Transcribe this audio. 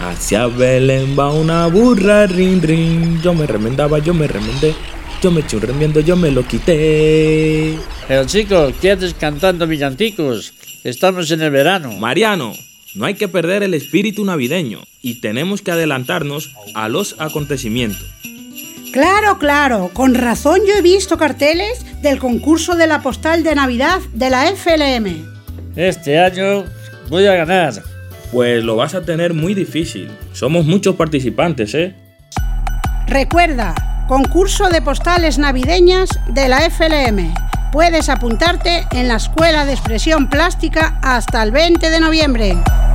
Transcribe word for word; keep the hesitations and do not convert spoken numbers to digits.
Hacia Belén va una burra, rin, rin. Yo me remendaba, yo me remendé. Yo me eché un remiendo, yo me lo quité. Pero chicos, ¿qué haces cantando villancicos? Estamos en el verano. Mariano, no hay que perder el espíritu navideño y tenemos que adelantarnos a los acontecimientos. Claro, claro, con razón yo he visto carteles del concurso de la postal de Navidad de la F L M. Este año voy a ganar. Pues lo vas a tener muy difícil. Somos muchos participantes, ¿eh? Recuerda, concurso de postales navideñas de la F L M. Puedes apuntarte en la Escuela de Expresión Plástica hasta el veinte de noviembre.